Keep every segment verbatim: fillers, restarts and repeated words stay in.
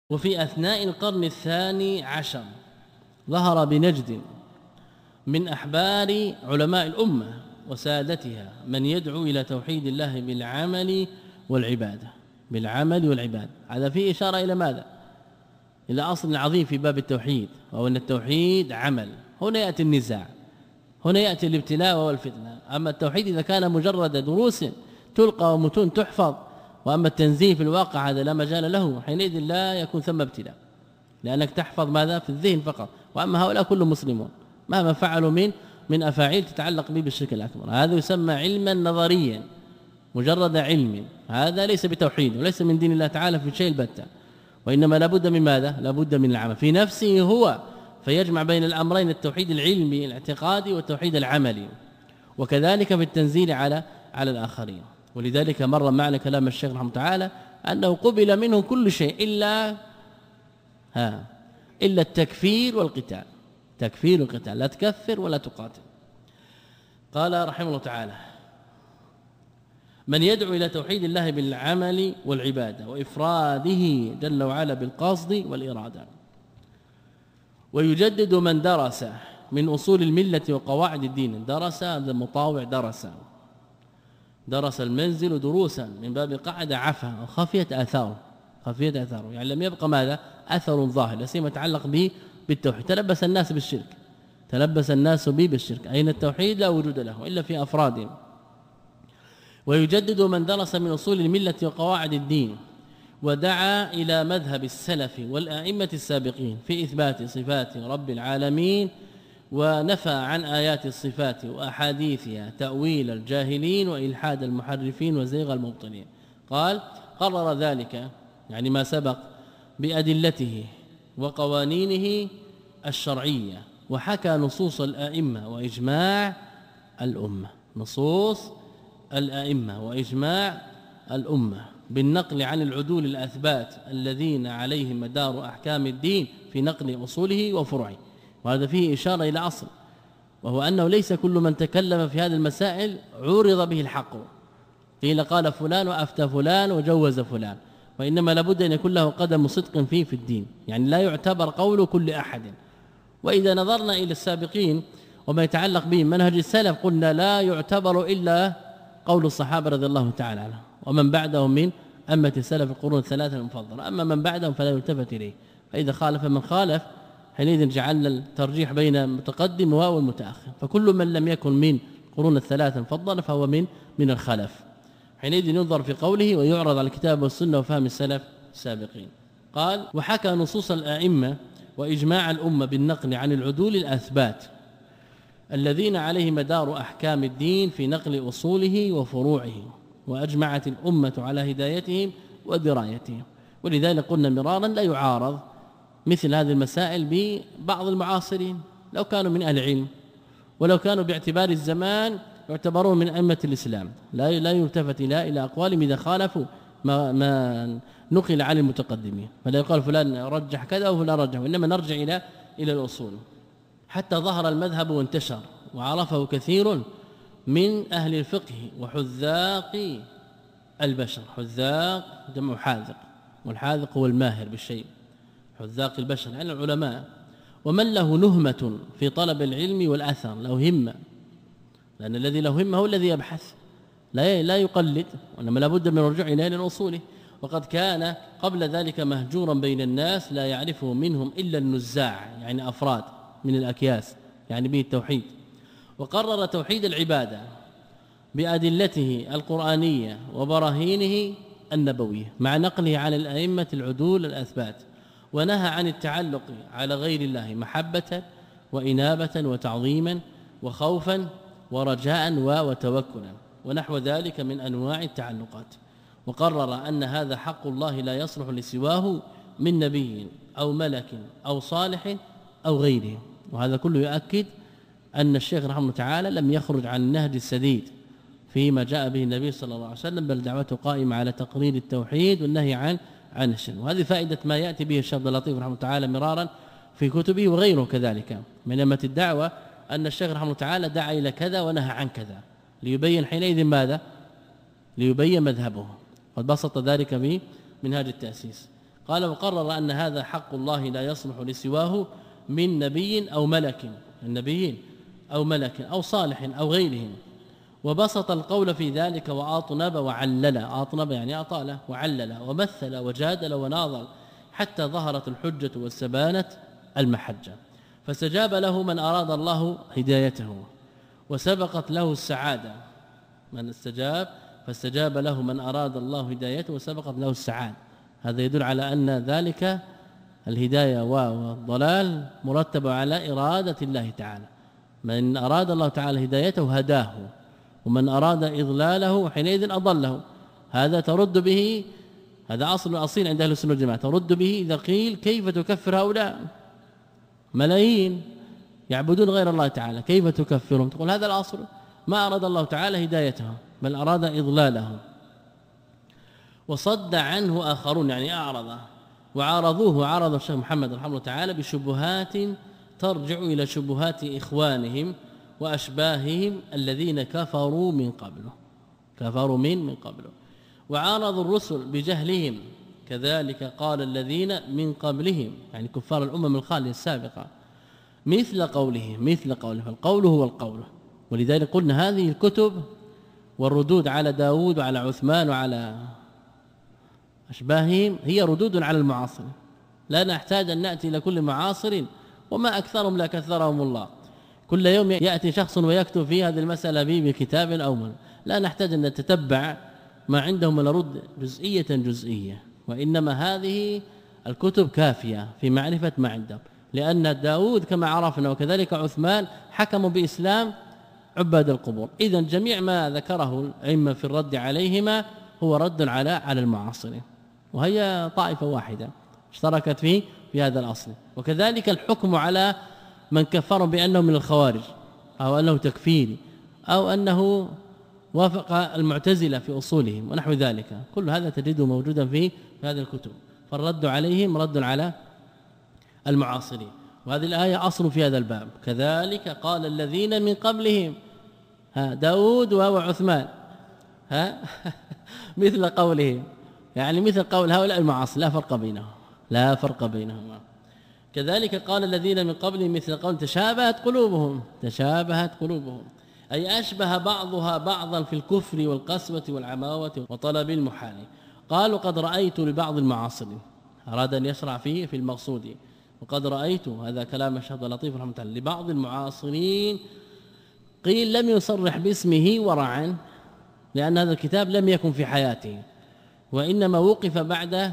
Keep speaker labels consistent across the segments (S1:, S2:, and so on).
S1: وفي أثناء القرن الثاني عشر ظهر بنجد من أحبار علماء الأمة وسادتها من يدعو إلى توحيد الله بالعمل والعبادة بالعمل والعبادة. هذا فيه إشارة إلى ماذا؟ إلى أصل عظيم في باب التوحيد، وهو أن التوحيد عمل. هنا يأتي النزاع، هنا يأتي الابتلاء والفتنة. أما التوحيد إذا كان مجرد دروس تلقى ومتون تحفظ، وأما التنزيه في الواقع هذا لا مجال له، حينئذ لا يكون ثم ابتلاء، لأنك تحفظ ماذا في الذهن فقط. وأما هؤلاء كلهم مسلمون مهما فعلوا من من أفاعيل تتعلق به بالشرك الأكبر، هذا يسمى علما نظريا مجرد علم، هذا ليس بتوحيد وليس من دين الله تعالى في شيء البتة، وإنما لابد من ماذا؟ لابد من العمل في نفسه هو، فيجمع بين الأمرين التوحيد العلمي الاعتقادي والتوحيد العملي، وكذلك في التنزيل على على الآخرين. ولذلك مر معنا كلام الشيخ رحمه تعالى أنه قبل منه كل شيء إلا ها إلا التكفير والقتال، تكفير والقتال، لا تكفر ولا تقاتل. قال رحمه الله تعالى: من يدعو إلى توحيد الله بالعمل والعبادة وإفراده جل وعلا بالقصد والإرادة، ويجدد من درس من أصول الملة وقواعد الدين. درس هذا المطاوع، درس درس المنزل دروسا من باب قعد عفا وخفيت آثاره، خفيت آثاره يعني لم يبقى ماذا؟ أثر ظاهر، لا سيما يتعلق به بالتوحيد. تلبس الناس بالشرك، تلبس الناس به بالشرك، أين التوحيد لا وجود له إلا في أفراد. ويجدد من درس من أصول الملة وقواعد الدين ودعا إلى مذهب السلف والأئمة السابقين في إثبات صفات رب العالمين، ونفى عن آيات الصفات وأحاديثها تأويل الجاهلين وإلحاد المحرفين وزيغ المبطلين. قال: قرر ذلك يعني ما سبق بأدلته وقوانينه الشرعية، وحكى نصوص الأئمة وإجماع الأمة، نصوص الأئمة وإجماع الأمة بالنقل عن العدول الأثبات الذين عليهم مدار أحكام الدين في نقل أصوله وفروعه. وهذا فيه إشارة إلى أصل، وهو أنه ليس كل من تكلم في هذه المسائل عورض به الحق، قيل قال فلان وأفتى فلان وجوز فلان، وإنما لابد أن يكون له قدم صدق فيه في الدين، يعني لا يعتبر قول كل أحد. وإذا نظرنا إلى السابقين وما يتعلق به منهج السلف قلنا لا يعتبر إلا قول الصحابة رضي الله تعالى عنهم، ومن بعدهم من أمة السلف القرون الثلاثة المفضلة. أما من بعدهم فلا يلتفت إليه، فإذا خالف من خالف حينئذ جعلنا الترجيح بين المتقدم والمتأخر، فكل من لم يكن من قرون الثلاثة المفضلة فهو من من الخلف. حينئذ ينظر في قوله ويعرض على الكتاب والسنة وفهم السلف السابقين. قال: وحكى نصوص الأئمة وإجماع الأمة بالنقل عن العدول الأثبات الذين عليه مدار أحكام الدين في نقل أصوله وفروعه، وأجمعت الأمة على هدايتهم ودرايتهم. ولذلك قلنا مرارا لا يعارض مثل هذه المسائل ببعض المعاصرين لو كانوا من أهل العلم، ولو كانوا باعتبار الزمان يعتبرون من أئمة الإسلام، لا لا يلتفت إلى إلى أقوالهم إذا خالفوا ما, ما نقل عن المتقدمين، فلا يقال فلان رجح كذا وفلان رجح، وإنما نرجع إلى إلى الأصول. حتى ظهر المذهب وانتشر وعرفه كثير من أهل الفقه وحذاق البشر. حذاق جمع حاذق، والحاذق هو الماهر بالشيء، حذاق البشر يعني العلماء. ومن له نهمة في طلب العلم والأثر، له همة، لأن الذي له همة هو الذي يبحث، لا لا يقلد، وإنما لابد من الرجوع إلى الأصول. وقد كان قبل ذلك مهجورا بين الناس لا يعرفه منهم إلا النزاع، يعني أفراد من الأكياس، يعني به التوحيد. وقرر توحيد العبادة بأدلته القرآنية وبراهينه النبوية مع نقله عن الأئمة العدول الأثبات، ونهى عن التعلق على غير الله محبة وإنابة وتعظيما وخوفا ورجاء وتوكلا ونحو ذلك من أنواع التعلقات. وقرر أن هذا حق الله لا يصلح لسواه من نبي أو ملك أو صالح أو غيره. وهذا كله يؤكد أن الشيخ رحمه الله تعالى لم يخرج عن النهج السديد فيما جاء به النبي صلى الله عليه وسلم، بل دعوته قائمة على تقرير التوحيد والنهي عن عن الشرك. وهذه فائدة ما يأتي به الشيخ عبد اللطيف رحمه الله تعالى مرارا في كتبه وغيره كذلك من أمة الدعوة، أن الشيخ رحمه الله تعالى دعا إلى كذا ونهى عن كذا ليبين حينئذ ماذا؟ ليبين مذهبه. قد بسط ذلك في منهاج التأسيس. قال وقرر أن هذا حق الله لا يصلح لسواه من نبي أو ملك، النبيين أو ملك أو صالح أو غيرهم، وبسط القول في ذلك وأطنب وعلل، أطنب يعني أطال وعلل ومثل وجادل وناظر حتى ظهرت الحجة واستبانت المحجة، فاستجاب له من أراد الله هدايته وسبقت له السعادة، من استجاب فاستجاب له من أراد الله هدايته وسبقت له السعادة. هذا يدل على أن ذلك الهداية والضلال مرتب على إرادة الله تعالى، من أراد الله تعالى هدايته هداه، ومن أراد إضلاله حينئذ أضله. هذا ترد به، هذا أصل أصيل عند أهل السنة والجماعة، ترد به إذا قيل كيف تكفر هؤلاء ملايين يعبدون غير الله تعالى، كيف تكفرهم؟ تقول هذا الأصل، ما أراد الله تعالى هدايتهم بل أراد إضلالهم. وصد عنه آخرون يعني أعرض، وعارضوه، عارض الشيخ محمد رحمه الله تعالى بشبهات ترجع إلى شبهات إخوانهم وأشباههم الذين كفروا من قبله، كفروا من من قبله، وعارضوا الرسل بجهلهم، كذلك قال الذين من قبلهم يعني كفار الأمم الخالية السابقة، مثل قوله مثل قوله فالقول هو القول. ولذلك قلنا هذه الكتب والردود على داود وعلى عثمان وعلى أشباههم هي ردود على المعاصر، لا نحتاج أن نأتي إلى كل معاصر، وما أكثرهم لا كثرهم الله، كل يوم يأتي شخص ويكتب في هذه المسألة بكتاب أو من، لا نحتاج أن نتتبع ما عندهم ونرد جزئية جزئية، وإنما هذه الكتب كافية في معرفة ما عندهم، لأن داود كما عرفنا وكذلك عثمان حكموا بإسلام عباد القبور. إذن جميع ما ذكره الأئمة في الرد عليهما هو رد على على المعاصرين، وهي طائفة واحدة اشتركت فيه في هذا الأصل. وكذلك الحكم على من كفروا بأنه من الخوارج أو أنه تكفيري أو أنه وافق المعتزلة في أصولهم ونحو ذلك، كل هذا تجده موجودا في هذه الكتب، فالرد عليهم رد على المعاصرين. وهذه الآية أصل في هذا الباب، كذلك قال الذين من قبلهم، ها داود وهو عثمان، ها مثل قولهم يعني مثل قول هؤلاء المعاصر، لا فرق بينهم لا فرق بينهما. كذلك قال الذين من قبلهم مثل قول تشابهت قلوبهم تشابهت قلوبهم أي أشبه بعضها بعضا في الكفر والقسوة والعماوة وطلب المحال. قالوا قد رأيت لبعض المعاصرين، أراد أن يشرع فيه في المقصود، وقد رأيت، هذا كلام الشيخ لطيف رحمه الله، لبعض المعاصرين قيل لم يصرح باسمه ورعا، لأن هذا الكتاب لم يكن في حياته وإنما وقف بعد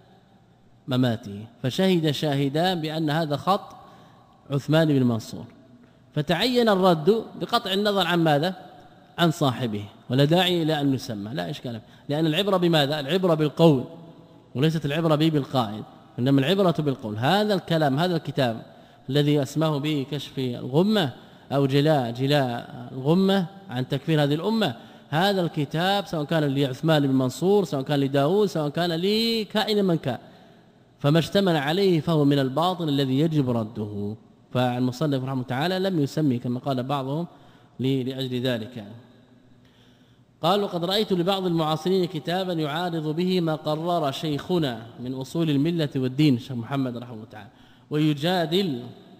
S1: مماته، فشهد شاهدان بأن هذا خط عثمان بن منصور، فتعين الرد بقطع النظر عن ماذا؟ عن صاحبه، ولا داعي إلى أن يسمى، لا إشكال، لأن العبرة بماذا؟ العبرة بالقول وليست العبرة به بالقائل، إنما العبرة بالقول. هذا الكلام هذا الكتاب الذي أسماه به كشف الغمة أو جلاء جلاء الغمة عن تكفير هذه الأمة، هذا الكتاب سواء كان لعثمان بن منصور سواء كان لداود سواء كان لكائن من كان، فما اشتمل عليه فهو من الباطل الذي يجب رده. فالمصنف رحمه تعالى لم يسمي كما قال بعضهم لأجل ذلك. قالوا قد رأيت لبعض المعاصرين كتابا يعارض به ما قرر شيخنا من أصول الملة والدين الشيخ محمد رحمه الله تعالى، ويجادل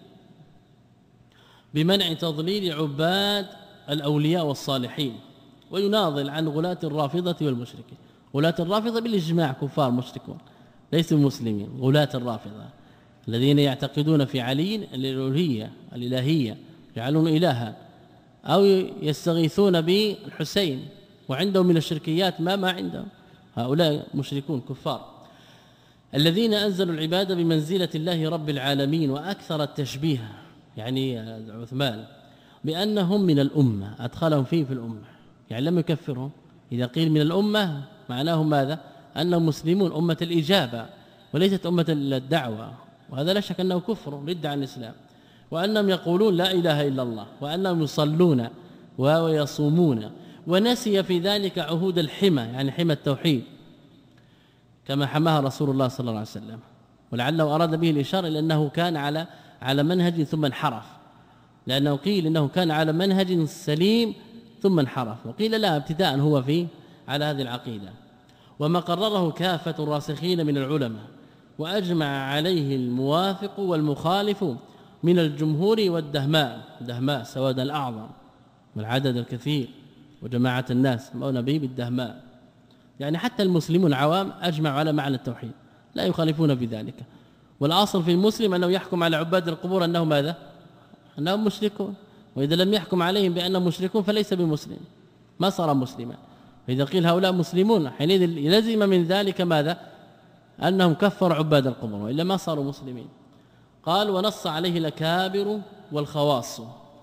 S1: بمنع تضليل عباد الأولياء والصالحين، ويناضل عن غلاة الرافضة والمشركين. غلاة الرافضة بالإجماع كفار مشركون ليسوا مسلمين، غلاة الرافضة الذين يعتقدون في علي الالوهيه الالهيه، يجعلون الها او يستغيثون بالحسين وعندهم من الشركيات ما ما عندهم، هؤلاء مشركون كفار. الذين انزلوا العباده بمنزله الله رب العالمين، واكثر التشبيه يعني عثمان بانهم من الامه، ادخلهم فيه في الامه، يعني لم يكفرهم. اذا قيل من الامه معناه ماذا؟ انهم مسلمون، امه الاجابه وليست امه الدعوه، وهذا لا شك انه كفر رد عن الاسلام، وانهم يقولون لا اله الا الله، وانهم يصلون ويصومون، ونسي في ذلك عهود الحمى يعني حمى التوحيد كما حماها رسول الله صلى الله عليه وسلم، ولعله اراد به الاشاره الى انه كان على على منهج ثم انحرف، لانه قيل انه كان على منهج سليم ثم انحرف، وقيل لا ابتداء هو في على هذه العقيده. وما قرره كافه الراسخين من العلماء وأجمع عليه الموافق والمخالف من الجمهور والدهماء، دهماء سواد الأعظم والعدد الكثير وجماعة الناس سمونا به بالدهماء، يعني حتى المسلمون العوام أجمعوا على معنى التوحيد لا يخالفون في ذلك. والأصل في المسلم أنه يحكم على عباد القبور أنه ماذا؟ أنهم مشركون، وإذا لم يحكم عليهم بأنهم مشركون فليس بمسلم، ما صار مسلما. فإذا قيل هؤلاء مسلمون حينئذ لزم من ذلك ماذا؟ أنهم كفروا عباد القبور وإلا ما صاروا مسلمين. قال ونص عليه الأكابر والخواص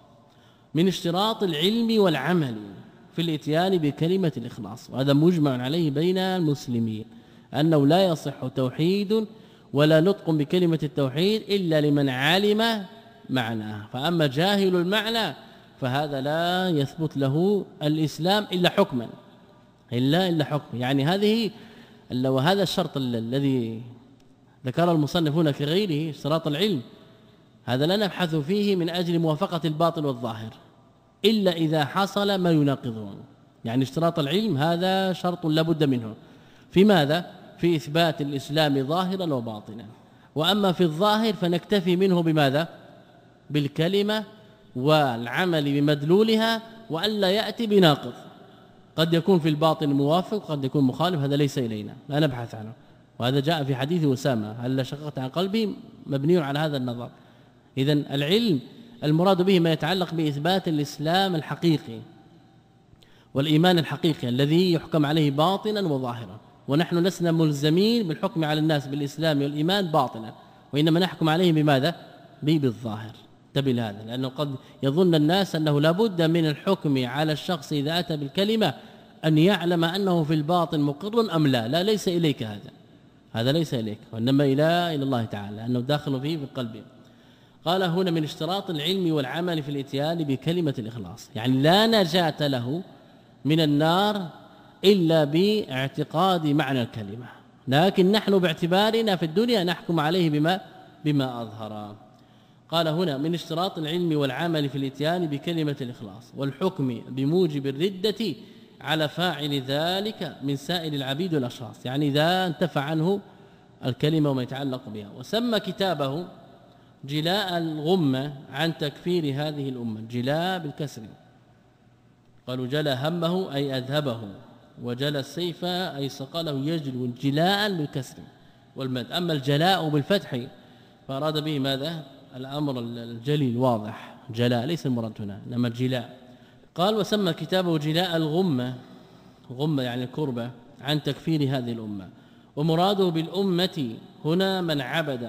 S1: من اشتراط العلم والعمل في الاتيان بكلمة الإخلاص، وهذا مجمع عليه بين المسلمين أنه لا يصح توحيد ولا نطق بكلمة التوحيد إلا لمن علم معناه، فأما جاهل المعنى فهذا لا يثبت له الإسلام إلا حكما إلا إلا حكم. يعني هذه وهذا الشرط الذي ذكر المصنف هنا كغيره اشتراط العلم، هذا لا نبحث فيه من أجل موافقة الباطل والظاهر إلا إذا حصل ما يناقضه. يعني اشتراط العلم هذا شرط لا بد منه في ماذا؟ في إثبات الإسلام ظاهرا وباطنا. وأما في الظاهر فنكتفي منه بماذا؟ بالكلمة والعمل بمدلولها، وألا يأتي بناقض. قد يكون في الباطن موافق قد يكون مخالف، هذا ليس إلينا لا نبحث عنه. وهذا جاء في حديث أسامة هل شققت عن قلبي مبني على هذا النظر. إذن العلم المراد به ما يتعلق بإثبات الإسلام الحقيقي والإيمان الحقيقي الذي يحكم عليه باطنا وظاهرا، ونحن لسنا ملزمين بالحكم على الناس بالإسلام والإيمان باطنا، وإنما نحكم عليهم بماذا؟ بالظاهر. انتبه لهذا، لأنه قد يظن الناس أنه لابد من الحكم على الشخص إذا أتى بالكلمة أن يعلم أنه في الباطن مقر أم لا. لا ليس إليك هذا، هذا ليس إليك، وإنما إلى إلى الله تعالى أنه داخل فيه بقلبه. قال هنا من اشتراط العلم والعمل في الاتيان بكلمة الإخلاص، يعني لا نجاة له من النار إلا باعتقاد معنى الكلمة، لكن نحن باعتبارنا في الدنيا نحكم عليه بما بما أظهر. قال هنا من اشتراط العلم والعمل في الاتيان بكلمة الإخلاص والحكم بموجب الردة على فاعل ذلك من سائر العبيد والأشخاص، يعني إذا انتفع عنه الكلمة وما يتعلق بها. وسمى كتابه جلاء الغمة عن تكفير هذه الأمة، جلاء بالكسر، قالوا جلى همه أي أذهبه، وجلى السيف أي صقله يجلو جلاء بالكسر والمد. أما الجلاء بالفتح فأراد به ماذا؟ الأمر الجلي الواضح، جلاء ليس المراد هنا إنما الجلاء. قال وسمى كتابه جلاء الغمة، غمة يعني الكربة، عن تكفير هذه الأمة. ومراده بالأمة هنا من عبد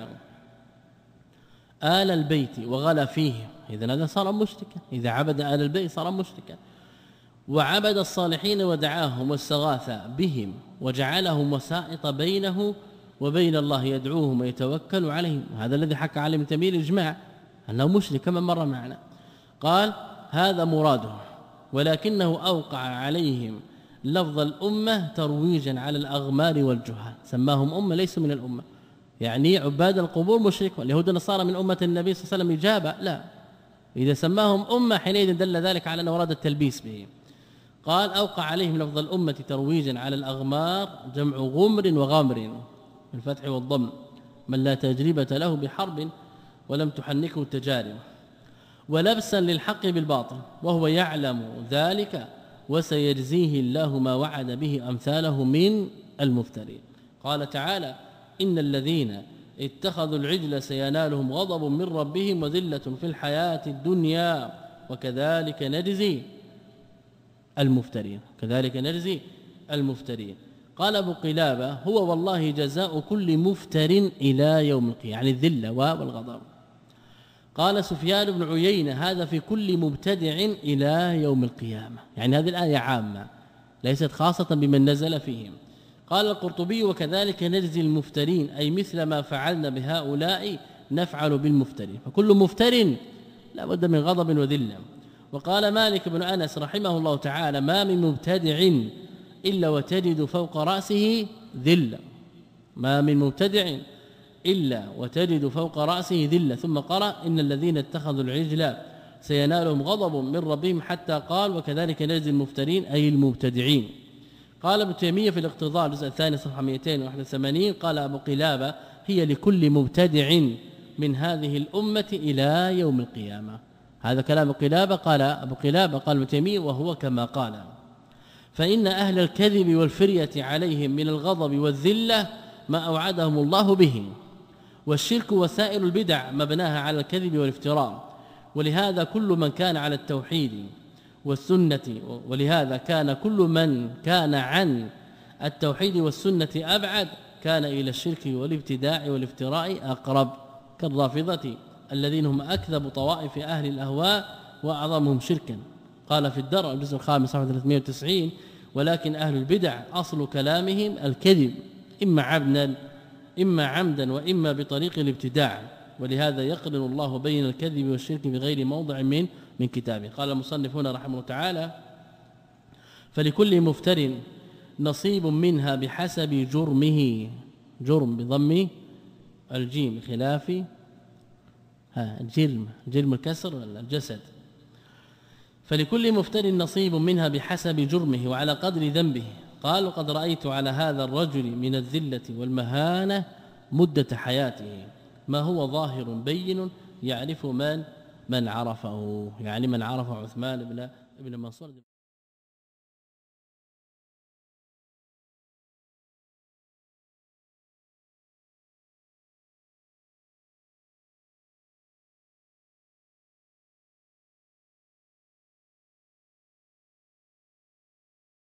S1: آل البيت وغلا فيه، إذن هذا صار مشركا، إذا عبد آل البيت صار مشركا. وعبد الصالحين ودعاهم واستغاث بهم وجعلهم وسائط بينه وبين الله يدعوهم ويتوكل عليهم، هذا الذي حكى عليه ابن تيمية الإجماع أنه مشرك كما مر معنا. قال هذا مراده، ولكنه أوقع عليهم لفظ الأمة ترويجا على الأغمار والجهال، سماهم أمة ليسوا من الأمة، يعني عباد القبور مشرك، واليهود والنصارى من أمة النبي صلى الله عليه وسلم إجابة لا، إذا سماهم أمة حينئذ دل ذلك على أنه أراد التلبيس به. قال أوقع عليهم لفظ الأمة ترويجا على الأغمار، جمع غمر وغامر بالفتح والضم، من لا تجربة له بحرب ولم تحنكه التجارب، ولبسا للحق بالباطل وهو يعلم ذلك وسيجزيه الله ما وعد به أمثاله من المفترين. قال تعالى إن الذين اتخذوا العجل سينالهم غضب من ربهم وذلة في الحياة الدنيا وكذلك نجزي المفترين، كذلك نجزي المفترين. قال أبو قلابة هو والله جزاء كل مفتر إلى يوم القيامة، يعني الذلة والغضب. قال سفيان بن عيينة هذا في كل مبتدع إلى يوم القيامة، يعني هذه الآية عامة ليست خاصة بمن نزل فيهم. قال القرطبي وكذلك نجزي المفترين، أي مثل ما فعلنا بهؤلاء نفعل بالمفترين، فكل مفتر لا بد من غضب وذلة. وقال مالك بن أنس رحمه الله تعالى ما من مبتدع إلا وتجد فوق رأسه ذلة، ما من مبتدع إلا وتجد فوق رأسه ذلة. ثم قرأ إن الذين اتخذوا العجل سينالهم غضب من ربهم، حتى قال وكذلك نجزي المفترين أي المبتدعين. قال ابن تيمية في الاقتضاء الجزء الثاني صفحة مئتين وواحد وثمانين قال أبو قلابة هي لكل مبتدع من هذه الأمة إلى يوم القيامة. هذا كلام قلابة، قال أبو قلابة قال ابن تيمية وهو كما قال. فإن أهل الكذب والفرية عليهم من الغضب والذلة ما أوعدهم الله به، والشرك وسائر البدع مبناها على الكذب والافتراء. ولهذا كل من كان على التوحيد والسنة ولهذا كان كل من كان عن التوحيد والسنة أبعد كان إلى الشرك والابتداع والافتراء أقرب، كالرافضة الذين هم أكذب طوائف أهل الأهواء وأعظمهم شركا. قال في الدرع الجزء الخامس صفحة ثلاثمائة وتسعين: ولكن أهل البدع أصل كلامهم الكذب، إما عمدا إما عمدا وإما بطريق الابتداع، ولهذا يقرن الله بين الكذب والشرك بغير موضع من من كتابه. قال المصنف هنا رحمه الله تعالى: فلكل مفتر نصيب منها بحسب جرمه، جرم بضم الجيم خلاف ها الجرم، جرم الكسر الجسد. فلكل مفتر نصيب منها بحسب جرمه وعلى قدر ذنبه. قال: وقد رأيت على هذا الرجل من الذلة والمهانة مدة حياته ما هو ظاهر بين يعرف من من عرفه، يعني من عرف عثمان بن بن منصور.